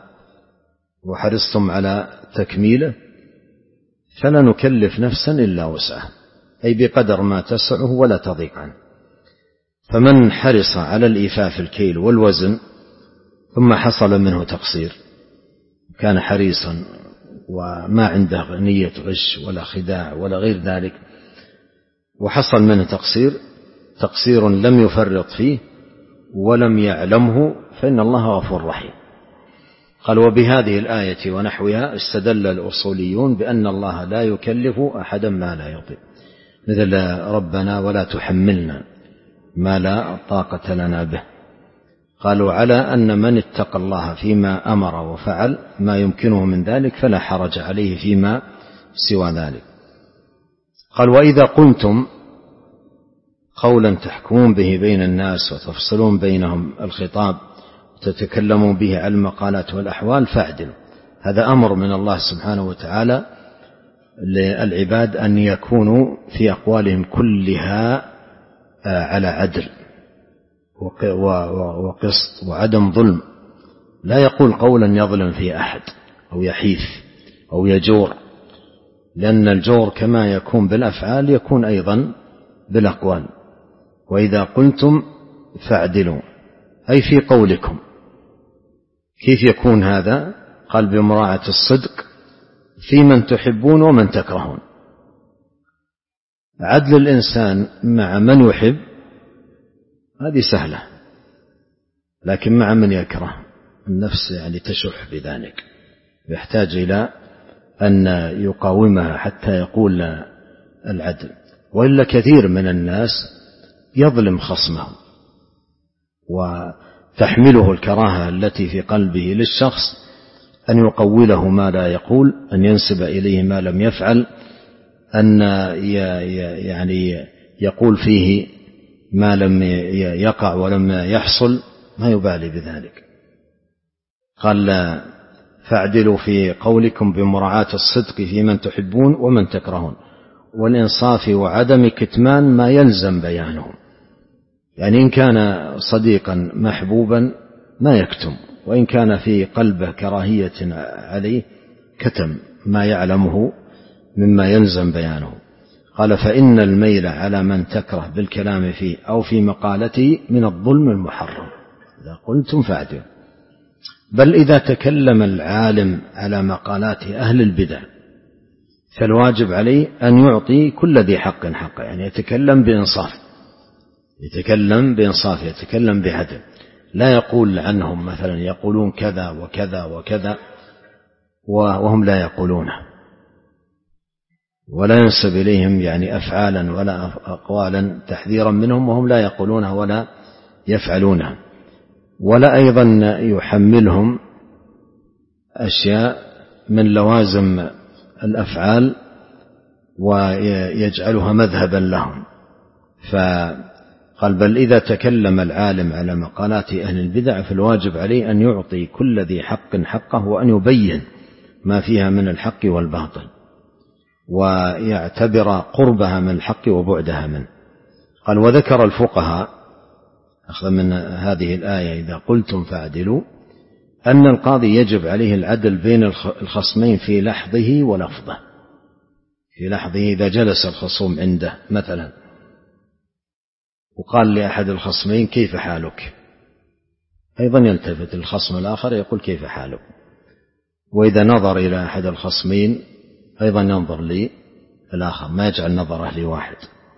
وحرصتم على تكميله فلا نكلف نفسا إلا وسعها، أي بقدر ما تسعه ولا تضيق عنه. فمن حرص على الإيفاء في الكيل والوزن ثم حصل منه تقصير، كان حريصا وما عنده نية غش ولا خداع ولا غير ذلك، وحصل منه تقصير تقصير لم يفرط فيه ولم يعلمه، فإن الله غفور رحيم. قال وبهذه الآية ونحوها استدل الأصوليون بأن الله لا يكلف أحدا ما لا يطيق، مثل ربنا ولا تحملنا ما لا طاقة لنا به. قالوا على أن من اتقى الله فيما أمر وفعل ما يمكنه من ذلك فلا حرج عليه فيما سوى ذلك. قال وإذا قلتم قولا تحكمون به بين الناس وتفصلون بينهم الخطاب وتتكلمون به على المقالات والأحوال فاعدلوا. هذا أمر من الله سبحانه وتعالى للعباد أن يكونوا في أقوالهم كلها على عدل وقسط وعدم ظلم. لا يقول قولا يظلم فيه أحد أو يحيف أو يجور، لأن الجور كما يكون بالأفعال يكون أيضا بالأقوال. وإذا قلتم فاعدلوا أي في قولكم. كيف يكون هذا؟ قال بمراعاة الصدق في من تحبون ومن تكرهون. عدل الإنسان مع من يحب هذه سهلة، لكن مع من يكره النفس يعني تشح بذلك، يحتاج إلى أن يقاومها حتى يقول العدل. وإلا كثير من الناس يظلم خصمه وتحمله الكراهة التي في قلبه للشخص أن يقوله ما لا يقول، أن ينسب إليه ما لم يفعل، أن يعني يقول فيه ما لم يقع ولم يحصل، ما يبالي بذلك. قال فاعدلوا في قولكم بمراعاة الصدق في من تحبون ومن تكرهون، والإنصاف وعدم كتمان ما يلزم بيانه. يعني إن كان صديقا محبوبا ما يكتم، وإن كان في قلبه كراهية عليه كتم ما يعلمه مما يلزم بيانه. قال فإن الميل على من تكره بالكلام فيه أو في مقالته من الظلم المحرم. إذا قلتم فاعدلوا. بل إذا تكلم العالم على مقالات أهل البدع فالواجب عليه أن يعطي كل ذي حق حقه، يعني يتكلم بإنصاف، يتكلم بإنصاف، يتكلم بعدل، لا يقول عنهم مثلا يقولون كذا وكذا وكذا وهم لا يقولونه، ولا ينسب إليهم يعني أفعالا ولا أقوالا تحذيرا منهم وهم لا يقولونه ولا يفعلونه، ولا أيضا يحملهم أشياء من لوازم الأفعال ويجعلها مذهبا لهم. فقال بل إذا تكلم العالم على مقالات أهل البدع فالواجب عليه أن يعطي كل ذي حق حقه وأن يبين ما فيها من الحق والباطل ويعتبر قربها من الحق وبعدها منه. قال وذكر الفقهاء أخذ من هذه الآية إذا قلتم فاعدلوا أن القاضي يجب عليه العدل بين الخصمين في لحظه ولفظه، في لحظه إذا جلس الخصوم عنده مثلا وقال لأحد الخصمين كيف حالك، أيضا يلتفت الخصم الآخر يقول كيف حالك، وإذا نظر إلى أحد الخصمين أيضا ينظر لي الآخر، ما يجعل نظره لواحد،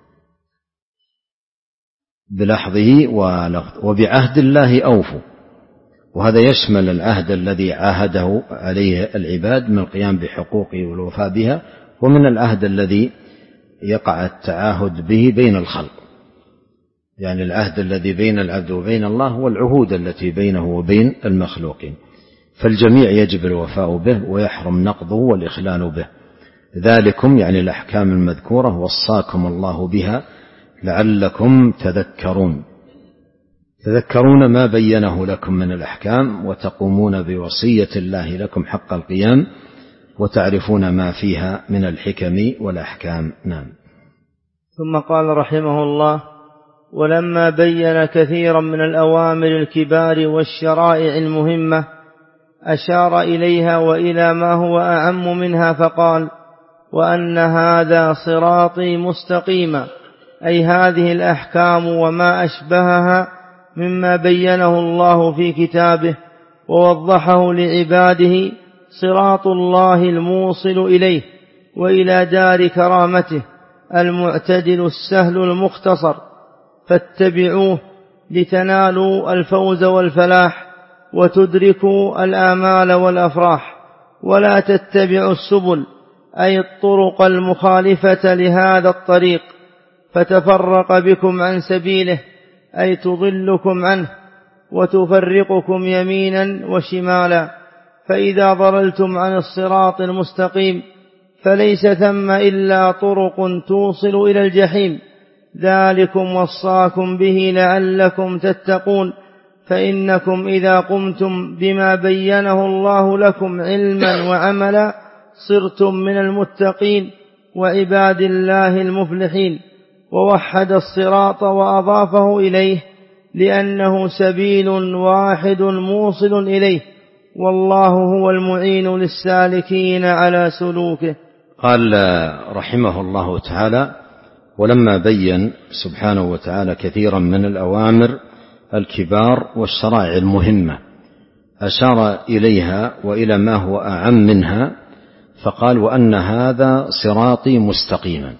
بلحظه ولفظه. وبعهد الله أوفوا، وهذا يشمل العهد الذي عاهده عليه العباد من القيام بحقوقه والوفاء بها، ومن العهد الذي يقع التعاهد به بين الخلق، يعني العهد الذي بين العبد وبين الله والعهود التي بينه وبين المخلوقين، فالجميع يجب الوفاء به ويحرم نقضه والإخلال به. ذلكم يعني الأحكام المذكورة وصاكم الله بها لعلكم تذكرون، تذكرون ما بينه لكم من الأحكام وتقومون بوصية الله لكم حق القيام وتعرفون ما فيها من الحكم والأحكام. نعم. ثم قال رحمه الله ولما بين كثيرا من الأوامر الكبار والشرائع المهمة أشار إليها وإلى ما هو أعم منها فقال وأن هذا صراطي مستقيما، أي هذه الأحكام وما أشبهها مما بينه الله في كتابه ووضحه لعباده صراط الله الموصل إليه وإلى دار كرامته المعتدل السهل المختصر، فاتبعوه لتنالوا الفوز والفلاح وتدركوا الآمال والأفراح، ولا تتبعوا السبل أي الطرق المخالفة لهذا الطريق فتفرق بكم عن سبيله، أي تضلكم عنه وتفرقكم يمينا وشمالا. فإذا ضللتم عن الصراط المستقيم فليس ثم إلا طرق توصل إلى الجحيم، ذلكم وصاكم به لعلكم تتقون، فإنكم إذا قمتم بما بينه الله لكم علما وعملا صرتم من المتقين وعباد الله المفلحين. ووحد الصراط وأضافه إليه لأنه سبيل واحد موصل إليه، والله هو المعين للسالكين على سلوكه. قال رحمه الله تعالى ولما بين سبحانه وتعالى كثيرا من الأوامر الكبار والشرائع المهمة أشار إليها وإلى ما هو أعم منها فقال وأن هذا صراطي مستقيما،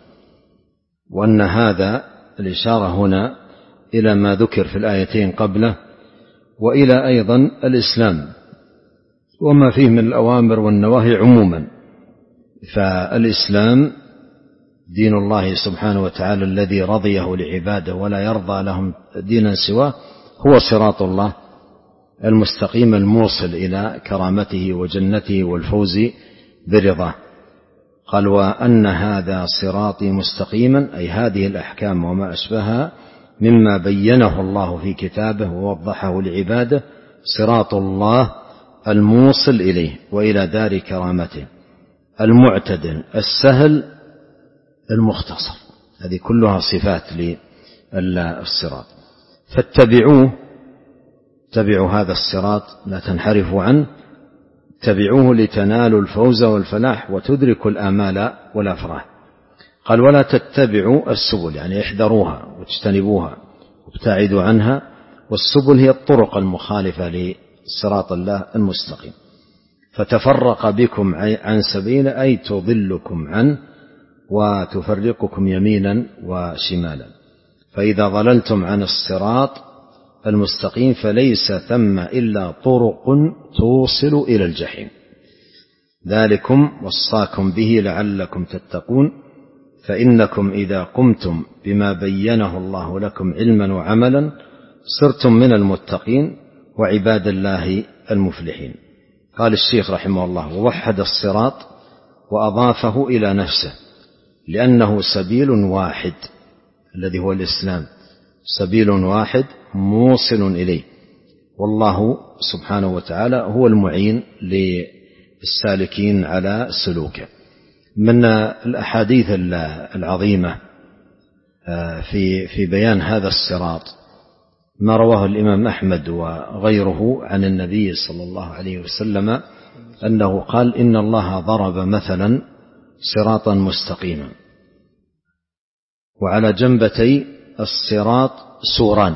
وأن هذا الإشارة هنا إلى ما ذكر في الآيتين قبله وإلى أيضا الإسلام وما فيه من الأوامر والنواهي عموما. فالإسلام دين الله سبحانه وتعالى الذي رضيه لعباده ولا يرضى لهم دينا سواه، هو صراط الله المستقيم الموصل إلى كرامته وجنته والفوز برضاه. قال وأن هذا صراطي مستقيما، أي هذه الأحكام وما أشبهها مما بينه الله في كتابه ووضحه لعباده صراط الله الموصل إليه وإلى دار كرامته المعتدل السهل المختصر، هذه كلها صفات للصراط. فاتبعوه، اتبعوا هذا الصراط لا تنحرفوا عنه، اتبعوه لتنالوا الفوز والفلاح وتدركوا الآمال والأفراح. قال ولا تتبعوا السبل، يعني احذروها واجتنبوها وابتعدوا عنها، والسبل هي الطرق المخالفة لصراط الله المستقيم، فتفرق بكم عن سبيله أي تضلكم عنه وتفرقكم يمينا وشمالا. فإذا ضللتم عن الصراط المستقيم فليس ثم إلا طرق توصل إلى الجحيم. ذلكم وصاكم به لعلكم تتقون فإنكم إذا قمتم بما بينه الله لكم علما وعملا صرتم من المتقين وعباد الله المفلحين. قال الشيخ رحمه الله: ووحد الصراط وأضافه إلى نفسه لأنه سبيل واحد الذي هو الإسلام، سبيل واحد موصل إليه، والله سبحانه وتعالى هو المعين للسالكين على سلوكه. من الأحاديث العظيمة في في بيان هذا الصراط ما رواه الإمام أحمد وغيره عن النبي صلى الله عليه وسلم أنه قال: إن الله ضرب مثلا صراطا مستقيما وعلى جنبتي الصراط سوران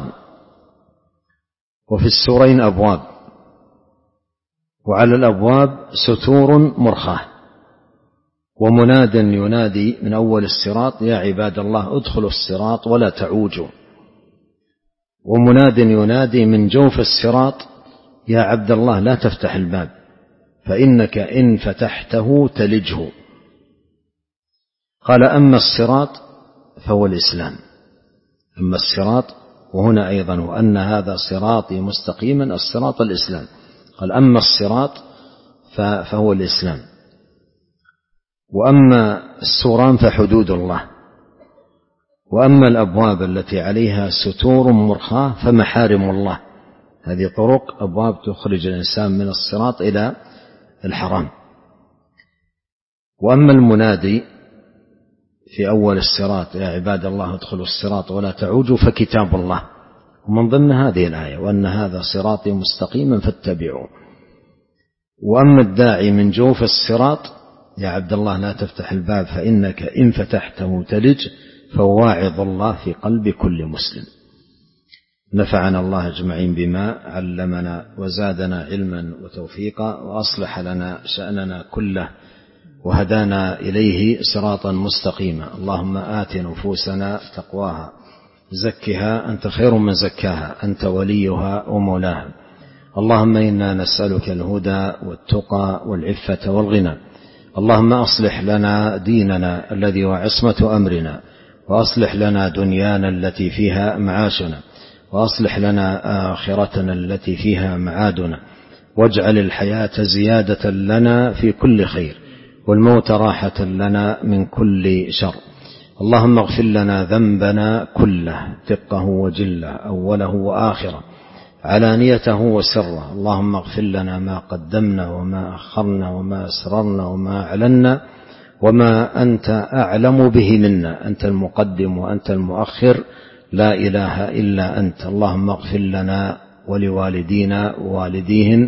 وفي السورين أبواب وعلى الأبواب ستور مرخاة ومناد ينادي من أول الصراط: يا عباد الله ادخلوا الصراط ولا تعوجوا، ومناد ينادي من جوف الصراط: يا عبد الله لا تفتح الباب فإنك إن فتحته تلجه. قال: أما الصراط فهو الإسلام. أما الصراط، وهنا أيضا وأن هذا صراطي مستقيما، الصراط الإسلام. قال: أما الصراط فهو الإسلام، وأما السوران فحدود الله، وأما الأبواب التي عليها ستور مرخاة فمحارم الله. هذه طرق أبواب تخرج الإنسان من الصراط إلى الحرام. وأما المنادي في أول الصراط: يا عباد الله ادخلوا الصراط ولا تعوجوا، فكتاب الله، ومن ضمن هذه الآية: وأن هذا صراطي مستقيما فاتبعوه. وأما الداعي من جوف الصراط: يا عبد الله لا تفتح الباب فإنك إن فتحته تلج، فهو واعظ الله في قلب كل مسلم. نفعنا الله أجمعين بما علمنا وزادنا علما وتوفيقا، وأصلح لنا شأننا كله وهدانا إليه صراطا مستقيما. اللهم آت نفوسنا تقواها زكها أنت خير من زكاها، أنت وليها ومولاها. اللهم إنا نسألك الهدى والتقى والعفة والغنى. اللهم أصلح لنا ديننا الذي هو عصمة أمرنا، وأصلح لنا دنيانا التي فيها معاشنا، وأصلح لنا آخرتنا التي فيها معادنا، واجعل الحياة زيادة لنا في كل خير، والموت راحة لنا من كل شر. اللهم اغفر لنا ذنبنا كله، دقه وجله، أوله وآخره، علانيته وسره. اللهم اغفر لنا ما قدمنا وما أخرنا وما أسررنا وما أعلنا وما أنت أعلم به منا، أنت المقدم وأنت المؤخر، لا إله إلا أنت. اللهم اغفر لنا ولوالدينا ووالديهم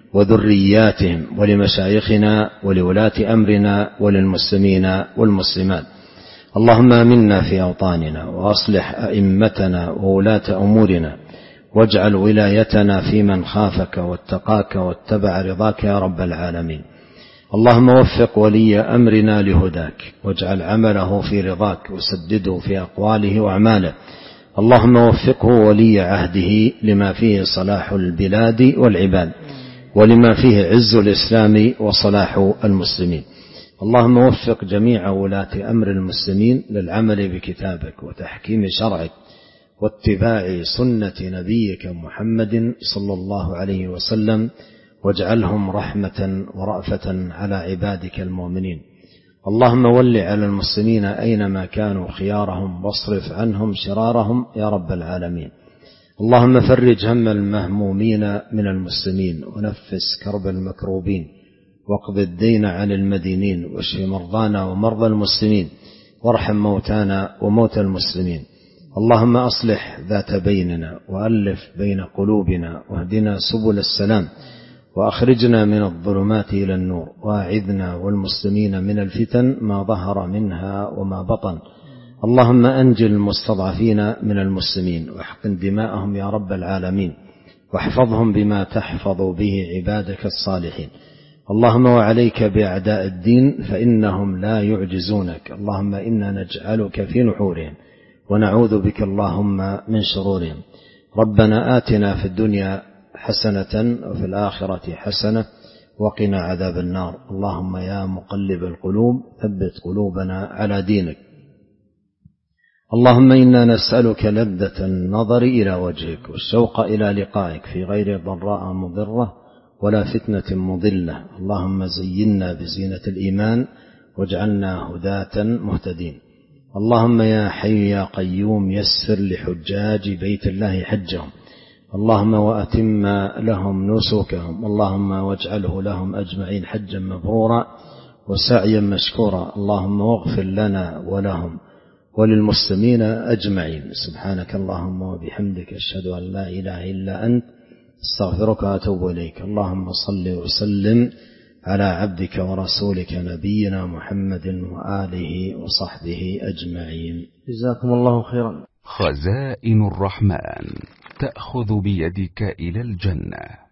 وذرياتهم ولمشايخنا ولولاة أمرنا وللمسلمين والمسلمات. اللهم آمنا في أوطاننا، وأصلح أئمتنا وولاة أمورنا، واجعل ولايتنا في من خافك واتقاك واتبع رضاك يا رب العالمين. اللهم وفق ولي أمرنا لهداك، واجعل عمله في رضاك، وسدده في أقواله وأعماله. اللهم وفقه ولي عهده لما فيه صلاح البلاد والعباد، ولما فيه عز الإسلام وصلاح المسلمين. اللهم وفق جميع ولاة أمر المسلمين للعمل بكتابك وتحكيم شرعك واتباع سنة نبيك محمد صلى الله عليه وسلم، واجعلهم رحمة ورأفة على عبادك المؤمنين. اللهم ول على المسلمين أينما كانوا خيارهم، واصرف عنهم شرارهم يا رب العالمين. اللهم فرج هم المهمومين من المسلمين، ونفس كرب المكروبين، واقض الدين عن المدينين، واشف مرضانا ومرضى المسلمين، وارحم موتانا وموتى المسلمين. اللهم أصلح ذات بيننا، وألف بين قلوبنا، واهدنا سبل السلام، وأخرجنا من الظلمات إلى النور، وأعذنا والمسلمين من الفتن ما ظهر منها وما بطن. اللهم أنجل المستضعفين من المسلمين، واحقن دماءهم يا رب العالمين، واحفظهم بما تحفظ به عبادك الصالحين. اللهم وعليك بأعداء الدين فإنهم لا يعجزونك. اللهم إنا نجعلك في نحورهم، ونعوذ بك اللهم من شرورهم. ربنا آتنا في الدنيا حسنة وفي الآخرة حسنة وقنا عذاب النار. اللهم يا مقلب القلوب ثبت قلوبنا على دينك. اللهم إنا نسألك لذة النظر إلى وجهك والشوق إلى لقائك في غير ضراء مضرة ولا فتنة مضلة. اللهم زينا بزينة الإيمان واجعلنا هداة مهتدين. اللهم يا حي يا قيوم يسر لحجاج بيت الله حجهم، اللهم وأتم لهم نسكهم، اللهم واجعله لهم أجمعين حجا مبرورا وسعيا مشكورا. اللهم واغفر لنا ولهم وللمسلمين أجمعين. سبحانك اللهم وبحمدك أشهد أن لا إله إلا أنت استغفرك وأتوب إليك. اللهم صل وسلم على عبدك ورسولك نبينا محمد وآله وصحبه أجمعين. جزاكم الله خيرا. خزائن الرحمن تأخذ بيدك إلى الجنة.